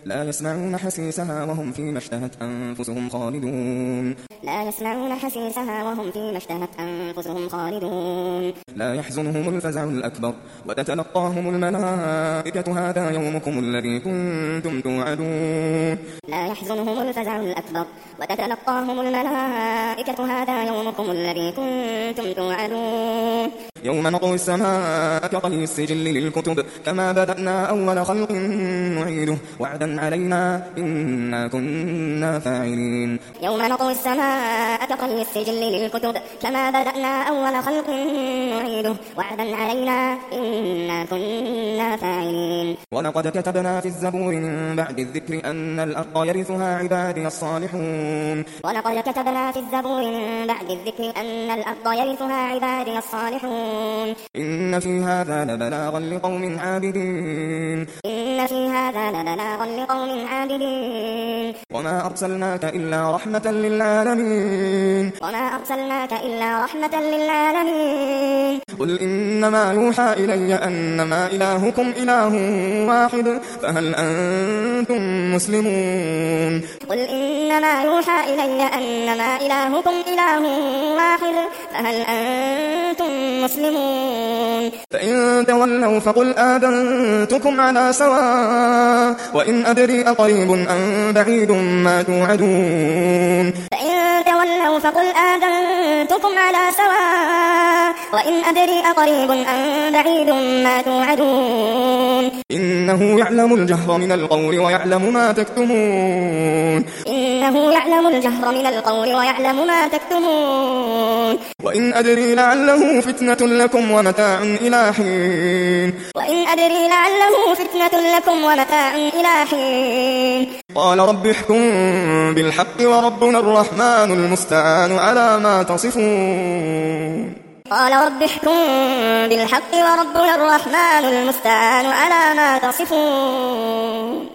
لا يسمعون حسيسها وهم فيما اشتهت أنفسهم خالدون لا يسمعون حسيسها وهم فيما اشتهت أنفسهم خالدون لا يحزنهم الفزع الأكبر وتتلقاهم الملائكة هذا يومكم الذي كنتم توعدون لا يحزنهم الفزع الأكبر وتتلقاهم الملائكة هذا يومكم الذي كنتم توعدون يوم نطوي السماء كطي السجل للكتب كما بدأنا أول خلق نعيده وعدا علينا إنا كنا فاعلين يوم نطوي السماء كطي السجل للكتب كما بدأنا أول خلق نعيده وعدا علينا إنا كنا فاعلين ولقد كتبنا في الزبور من بعد الذكر أن الأرض يرثها عبادي الصالحون ولقد كتبنا في الزبور من بعد الذكر أن الأرض يرثها عبادي الصالحون إن في هذا لبلاغا لقوم عابدين إن في هذا لبلاغا لقوم عابدين وما أرسلناك إلا رحمة للعالمين وما أرسلناك إلا رحمة للعالمين قل إنما يوحى إلي أنما إلهكم إله واحد فهل أنتم مسلمون قل إنما يوحى إلي أنما إلهكم إله واحد فهل أنتم مسلمون فإن تولوا فقل آذنتكم على سواء وإن أدري أقريب أم بعيد ما توعدون فإن تولوا فقل آذنتكم على سواء وإن أدري أقريب أم بعيد ما توعدون إنه يعلم الجهر من القول ويعلم ما تكتمون إنه يعلم الجهر من القول ويعلم ما تكتمون وإن أدري لعله فتنة لكم ومتاع إلى حين وإن أدري لعله فتنة لكم ومتاع إلى حين قال رب احكم بالحق وربنا الرحمن المستعان على ما تصفون قال رب احكم بالحق وربنا الرحمن المستعان على ما تصفون